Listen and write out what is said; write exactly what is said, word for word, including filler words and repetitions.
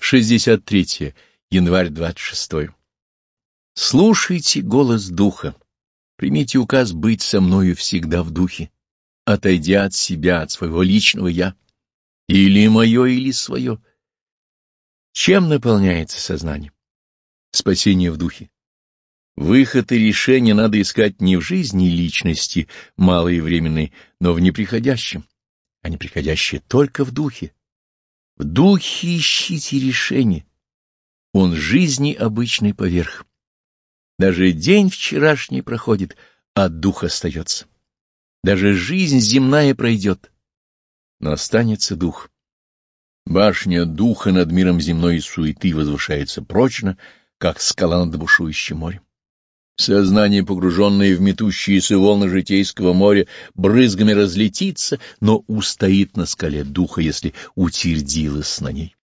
шестьдесят третье. Январь двадцать шестой. Слушайте голос Духа. Примите указ быть со мною всегда в Духе, отойдя от себя, от своего личного «я». Или мое, или свое. Чем наполняется сознание? Спасение в Духе. Выход и решение надо искать не в жизни личности, малой и временной, но в неприходящем, а неприходящее только в Духе. В Духе ищите решение. Он жизни обычный поверх. Даже день вчерашний проходит, а Дух остается. Даже жизнь земная пройдет, но останется Дух. Башня Духа над миром земной суеты возвышается прочно, как скала над бушующим морем. Сознание, погруженное в метущиеся волны житейского моря, брызгами разлетится, но устоит на скале Духа, если утвердилось на ней.